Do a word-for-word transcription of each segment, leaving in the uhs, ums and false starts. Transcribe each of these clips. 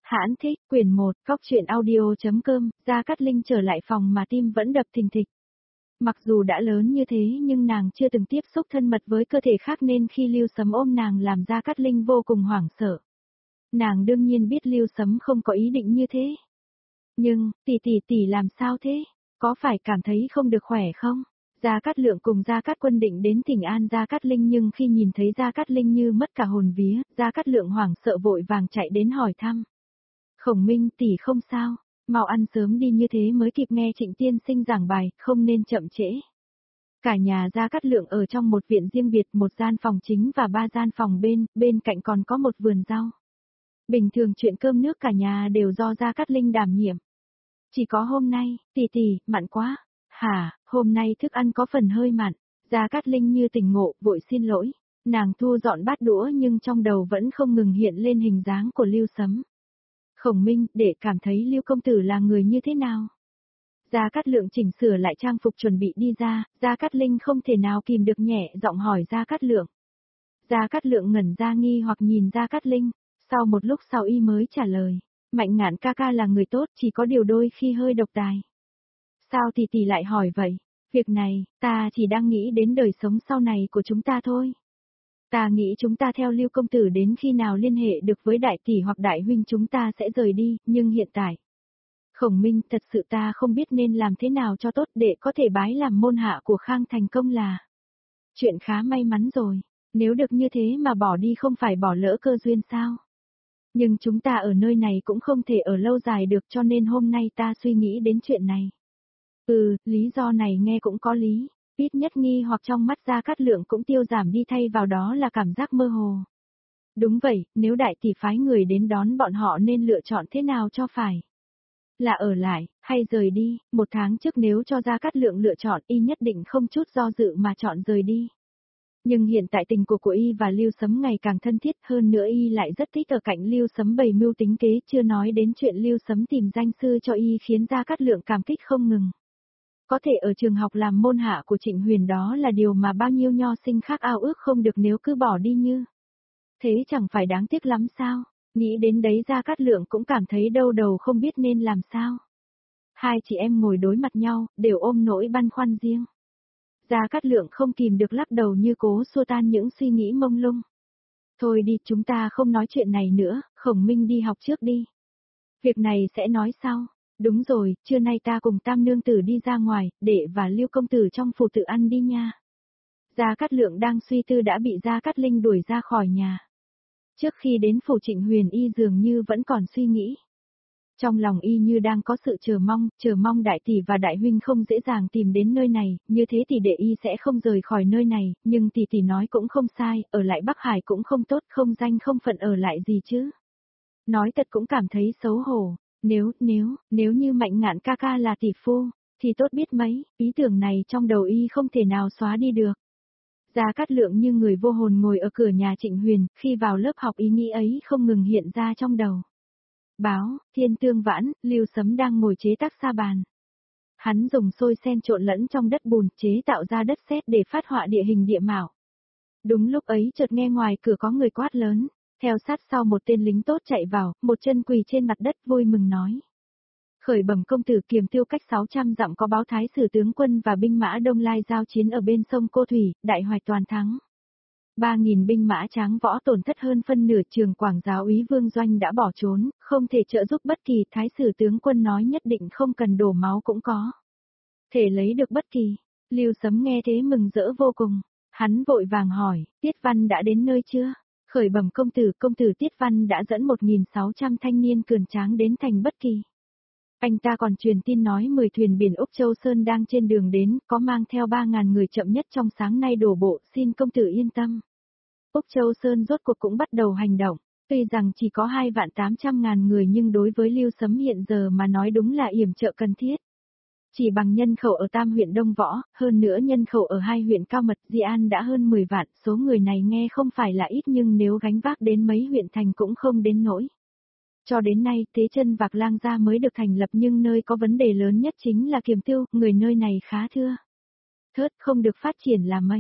Hãn thích, quyển một, Cóc truyện audio.com, Gia Cát Linh trở lại phòng mà tim vẫn đập thình thịch. Mặc dù đã lớn như thế nhưng nàng chưa từng tiếp xúc thân mật với cơ thể khác nên khi Lưu Sấm ôm nàng làm Gia Cát Linh vô cùng hoảng sợ. Nàng đương nhiên biết Lưu Sấm không có ý định như thế. Nhưng, tỷ tỷ tỷ làm sao thế? Có phải cảm thấy không được khỏe không? Gia Cát Lượng cùng Gia Cát Quân định đến thỉnh an Gia Cát Linh nhưng khi nhìn thấy Gia Cát Linh như mất cả hồn vía, Gia Cát Lượng hoảng sợ vội vàng chạy đến hỏi thăm. Khổng Minh tỷ không sao, mau ăn sớm đi như thế mới kịp nghe Trịnh tiên sinh giảng bài, không nên chậm trễ. Cả nhà Gia Cát Lượng ở trong một viện riêng biệt, một gian phòng chính và ba gian phòng bên, bên cạnh còn có một vườn rau. Bình thường chuyện cơm nước cả nhà đều do Gia Cát Linh đảm nhiệm. Chỉ có hôm nay, tỷ tỷ, mặn quá. Hả, hôm nay thức ăn có phần hơi mặn. Gia Cát Linh như tỉnh ngộ, vội xin lỗi. Nàng thu dọn bát đũa nhưng trong đầu vẫn không ngừng hiện lên hình dáng của Lưu Sấm. Khổng Minh, để cảm thấy Lưu công tử là người như thế nào? Gia Cát Lượng chỉnh sửa lại trang phục chuẩn bị đi ra, Gia Cát Linh không thể nào kìm được nhẹ giọng hỏi Gia Cát Lượng. Gia Cát Lượng ngẩn ra nghi hoặc nhìn Gia Cát Linh, sau một lúc sau y mới trả lời, Mạnh Ngạn ca ca là người tốt, chỉ có điều đôi khi hơi độc tài. Sao tỷ tỷ lại hỏi vậy? Việc này, ta chỉ đang nghĩ đến đời sống sau này của chúng ta thôi. Ta nghĩ chúng ta theo Lưu công tử đến khi nào liên hệ được với đại tỷ hoặc đại huynh chúng ta sẽ rời đi, nhưng hiện tại. Khổng Minh, thật sự ta không biết nên làm thế nào cho tốt để có thể bái làm môn hạ của Khang thành công là. Chuyện khá may mắn rồi, nếu được như thế mà bỏ đi không phải bỏ lỡ cơ duyên sao. Nhưng chúng ta ở nơi này cũng không thể ở lâu dài được cho nên hôm nay ta suy nghĩ đến chuyện này. Ừ, lý do này nghe cũng có lý. Ít nhất nghi hoặc trong mắt Gia Cát Lượng cũng tiêu giảm đi thay vào đó là cảm giác mơ hồ. Đúng vậy, nếu đại tỷ phái người đến đón bọn họ nên lựa chọn thế nào cho phải? Là ở lại, hay rời đi, một tháng trước nếu cho Gia Cát Lượng lựa chọn y nhất định không chút do dự mà chọn rời đi. Nhưng hiện tại tình của của y và Lưu Sấm ngày càng thân thiết hơn nữa y lại rất thích ở cạnh Lưu Sấm bày mưu tính kế chưa nói đến chuyện Lưu Sấm tìm danh sư cho y khiến Gia Cát Lượng cảm kích không ngừng. Có thể ở trường học làm môn hạ của Trịnh Huyền đó là điều mà bao nhiêu nho sinh khác ao ước không được nếu cứ bỏ đi như. Thế chẳng phải đáng tiếc lắm sao, nghĩ đến đấy Gia Cát Lượng cũng cảm thấy đau đầu không biết nên làm sao. Hai chị em ngồi đối mặt nhau, đều ôm nỗi băn khoăn riêng. Gia Cát Lượng không kìm được lắc đầu như cố xua tan những suy nghĩ mông lung. Thôi đi, chúng ta không nói chuyện này nữa, Khổng Minh đi học trước đi. Việc này sẽ nói sau. Đúng rồi, trưa nay ta cùng Tam nương tử đi ra ngoài, đệ và Lưu công tử trong phủ tự ăn đi nha. Gia Cát Lượng đang suy tư đã bị Gia Cát Linh đuổi ra khỏi nhà. Trước khi đến phủ Trịnh Huyền y dường như vẫn còn suy nghĩ. Trong lòng y như đang có sự chờ mong, chờ mong đại tỷ và đại huynh không dễ dàng tìm đến nơi này, như thế thì đệ y sẽ không rời khỏi nơi này, nhưng tỷ tỷ nói cũng không sai, ở lại Bắc Hải cũng không tốt, không danh không phận ở lại gì chứ. Nói thật cũng cảm thấy xấu hổ. Nếu, nếu, nếu như Mạnh Ngạn ca ca là tỷ phu, thì tốt biết mấy, ý tưởng này trong đầu y không thể nào xóa đi được. Gia Cát Lượng như người vô hồn ngồi ở cửa nhà Trịnh Huyền, khi vào lớp học ý nghĩ ấy không ngừng hiện ra trong đầu. Báo, Thiên Tương Vãn, Lưu Sấm đang ngồi chế tác sa bàn. Hắn dùng xôi sen trộn lẫn trong đất bùn chế tạo ra đất sét để phát họa địa hình địa mạo. Đúng lúc ấy chợt nghe ngoài cửa có người quát lớn. Theo sát sau một tên lính tốt chạy vào, một chân quỳ trên mặt đất vui mừng nói. Khởi bẩm công tử, Kiềm Tiêu cách sáu trăm dặm có báo thái sử tướng quân và binh mã Đông Lai giao chiến ở bên sông Cô Thủy, đại hoạch toàn thắng. ba nghìn binh mã tráng võ tổn thất hơn phân nửa, trường Quảng giáo úy Vương Doanh đã bỏ trốn, không thể trợ giúp bất kỳ, thái sử tướng quân nói nhất định không cần đổ máu cũng có thể lấy được bất kỳ. Lưu Sấm nghe thế mừng rỡ vô cùng, hắn vội vàng hỏi, Tiết Văn đã đến nơi chưa? Khởi bẩm công tử, công tử Tiết Văn đã dẫn một nghìn sáu trăm thanh niên cường tráng đến thành Bất Kỳ. Anh ta còn truyền tin nói mười thuyền biển Úc Châu Sơn đang trên đường đến, có mang theo ba ngàn người chậm nhất trong sáng nay đổ bộ, xin công tử yên tâm. Úc Châu Sơn rốt cuộc cũng bắt đầu hành động, tuy rằng chỉ có hai vạn tám trăm ngàn người nhưng đối với Lưu Sấm hiện giờ mà nói đúng là yểm trợ cần thiết. Chỉ bằng nhân khẩu ở Tam huyện Đông Võ, hơn nữa nhân khẩu ở hai huyện Cao Mật, Di An đã hơn mười vạn, số người này nghe không phải là ít nhưng nếu gánh vác đến mấy huyện thành cũng không đến nỗi. Cho đến nay, Tế Chân Vạc Lang Gia mới được thành lập nhưng nơi có vấn đề lớn nhất chính là Kiềm Tiêu, người nơi này khá thưa thớt không được phát triển là mấy.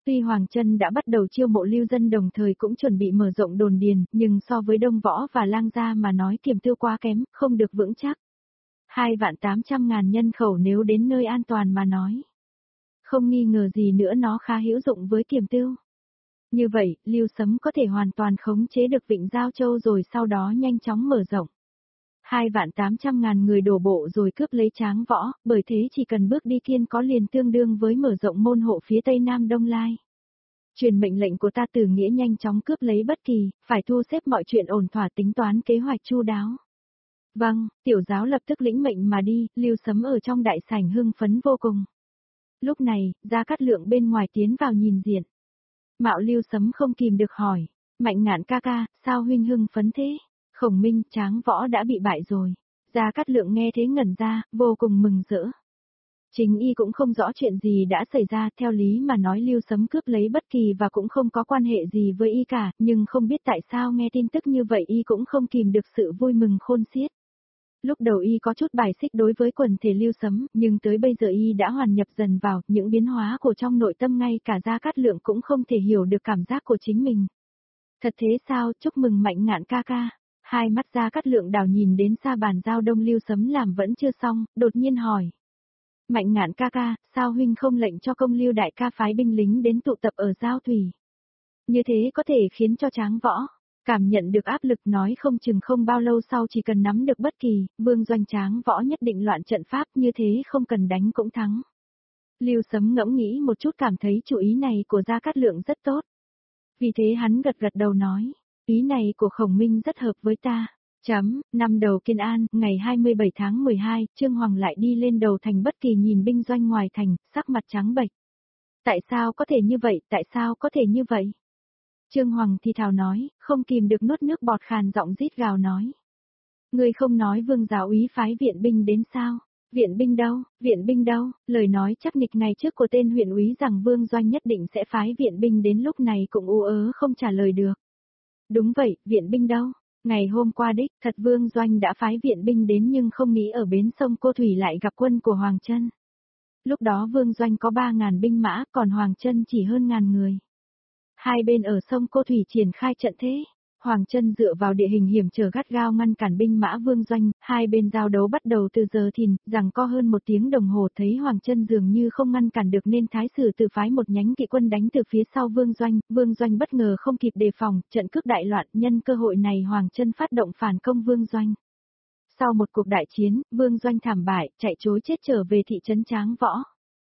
Tuy Hoàng Chân đã bắt đầu chiêu mộ lưu dân đồng thời cũng chuẩn bị mở rộng đồn điền, nhưng so với Đông Võ và Lang Gia mà nói Kiềm Tiêu quá kém, không được vững chắc. Hai vạn tám trăm ngàn nhân khẩu nếu đến nơi an toàn mà nói. Không nghi ngờ gì nữa nó khá hữu dụng với Kiềm Tiêu. Như vậy, Lưu Sấm có thể hoàn toàn khống chế được Vịnh Giao Châu rồi sau đó nhanh chóng mở rộng. Hai vạn tám trăm ngàn người đổ bộ rồi cướp lấy Tráng Võ, bởi thế chỉ cần bước đi kiên có liền tương đương với mở rộng môn hộ phía tây nam Đông Lai. Truyền mệnh lệnh của ta Từ Nghĩa nhanh chóng cướp lấy Bất Kỳ, phải thu xếp mọi chuyện ổn thỏa tính toán kế hoạch chu đáo. Vâng, tiểu giáo lập tức lĩnh mệnh mà đi, Lưu Sấm ở trong đại sảnh hưng phấn vô cùng. Lúc này, Gia Cát Lượng bên ngoài tiến vào nhìn diện. Mạo Lưu Sấm không kìm được hỏi, Mạnh Ngạn ca ca, sao huynh hưng phấn thế? Khổng Minh, Tráng Võ đã bị bại rồi. Gia Cát Lượng nghe thế ngẩn ra, vô cùng mừng rỡ. Chính y cũng không rõ chuyện gì đã xảy ra, theo lý mà nói Lưu Sấm cướp lấy Bất Kỳ và cũng không có quan hệ gì với y cả, nhưng không biết tại sao nghe tin tức như vậy y cũng không kìm được sự vui mừng khôn xiết. Lúc đầu y có chút bài xích đối với quần thể Lưu Sấm, nhưng tới bây giờ y đã hoàn nhập dần vào, những biến hóa của trong nội tâm ngay cả Gia Cát Lượng cũng không thể hiểu được cảm giác của chính mình. Thật thế sao, chúc mừng Mạnh Ngạn ca ca. Hai mắt Gia Cát Lượng đảo nhìn đến xa bàn giao Đông Lưu Sấm làm vẫn chưa xong, đột nhiên hỏi. Mạnh Ngạn ca ca, sao huynh không lệnh cho Công Lưu đại ca phái binh lính đến tụ tập ở Giao Thủy? Như thế có thể khiến cho Tráng Võ cảm nhận được áp lực, nói không chừng không bao lâu sau chỉ cần nắm được Bất Kỳ, Vương Doanh Tráng Võ nhất định loạn trận pháp, như thế không cần đánh cũng thắng. Lưu Sấm ngẫm nghĩ một chút cảm thấy chủ ý này của Gia Cát Lượng rất tốt. Vì thế hắn gật gật đầu nói, ý này của Khổng Minh rất hợp với ta. Chấm, năm đầu Kiên An, ngày hai mươi bảy tháng mười hai, Trương Hoàng lại đi lên đầu thành Bất Kỳ nhìn binh doanh ngoài thành, sắc mặt trắng bệch. Tại sao có thể như vậy, tại sao có thể như vậy? Trương Hoàng thì thào nói, không kìm được nuốt nước bọt, khàn giọng rít gào nói. Ngươi không nói Vương giáo úy phái viện binh đến sao? Viện binh đâu, viện binh đâu? Lời nói chắc nịch ngày trước của tên huyện úy rằng Vương Doanh nhất định sẽ phái viện binh đến lúc này cũng u ớ không trả lời được. Đúng vậy, viện binh đâu? Ngày hôm qua đích, thật Vương Doanh đã phái viện binh đến nhưng không nghĩ ở bến sông Cô Thủy lại gặp quân của Hoàng Chân. Lúc đó Vương Doanh có ba ngàn binh mã, còn Hoàng Chân chỉ hơn ngàn người. Hai bên ở sông Cô Thủy triển khai trận thế. Hoàng Chân dựa vào địa hình hiểm trở gắt gao ngăn cản binh mã Vương Doanh, hai bên giao đấu bắt đầu từ giờ thìn, rằng có hơn một tiếng đồng hồ thấy Hoàng Chân dường như không ngăn cản được nên Thái sử từ phái một nhánh kỵ quân đánh từ phía sau Vương Doanh, Vương Doanh bất ngờ không kịp đề phòng, trận cướp đại loạn, nhân cơ hội này Hoàng Chân phát động phản công Vương Doanh. Sau một cuộc đại chiến, Vương Doanh thảm bại, chạy trối chết trở về thị trấn Tráng Võ.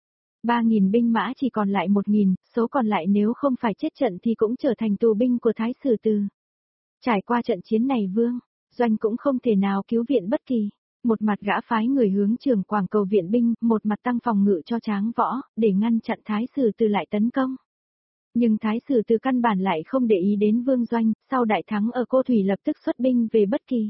Ba nghìn binh mã chỉ còn lại một nghìn, số còn lại nếu không phải chết trận thì cũng trở thành tù binh của Thái sử từ. Trải qua trận chiến này Vương Doanh cũng không thể nào cứu viện Bất Kỳ. Một mặt gã phái người hướng Trường Quảng cầu viện binh, một mặt tăng phòng ngự cho Tráng Võ, để ngăn chặn Thái sử từ lại tấn công. Nhưng Thái sử từ căn bản lại không để ý đến Vương Doanh, sau đại thắng ở Cô Thủy lập tức xuất binh về Bất Kỳ.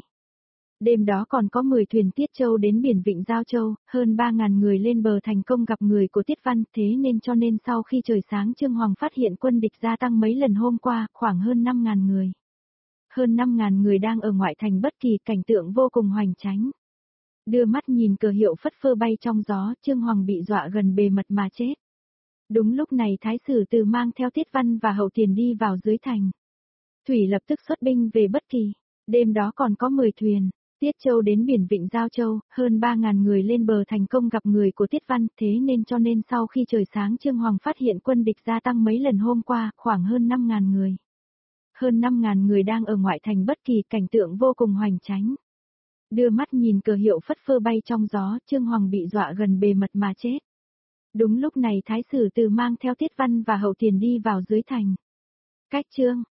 Đêm đó còn có mười thuyền Tiết Châu đến biển Vịnh Giao Châu, hơn ba ngàn người lên bờ thành công gặp người của Tiết Văn, thế nên cho nên sau khi trời sáng Trương Hoàng phát hiện quân địch gia tăng mấy lần hôm qua, khoảng hơn năm ngàn người. Hơn năm ngàn người đang ở ngoại thành Bất Kỳ, cảnh tượng vô cùng hoành tráng. Đưa mắt nhìn cờ hiệu phất phơ bay trong gió, Trương Hoàng bị dọa gần bề mật mà chết. Đúng lúc này Thái sử từ mang theo Tiết Văn và Hậu Tiền đi vào dưới thành. Thủy lập tức xuất binh về Bất Kỳ. Đêm đó còn có mười thuyền Tiết Châu đến biển Vịnh Giao Châu, hơn ba ngàn người lên bờ thành công gặp người của Tiết Văn, thế nên cho nên sau khi trời sáng Trương Hoàng phát hiện quân địch gia tăng mấy lần hôm qua, khoảng hơn năm ngàn người. Hơn năm ngàn người đang ở ngoại thành Bất Kỳ, cảnh tượng vô cùng hoành tráng. Đưa mắt nhìn cờ hiệu phất phơ bay trong gió, Trương Hoàng bị dọa gần bề mật mà chết. Đúng lúc này Thái sử từ mang theo Tiết Văn và Hậu Tiền đi vào dưới thành. Cách Trương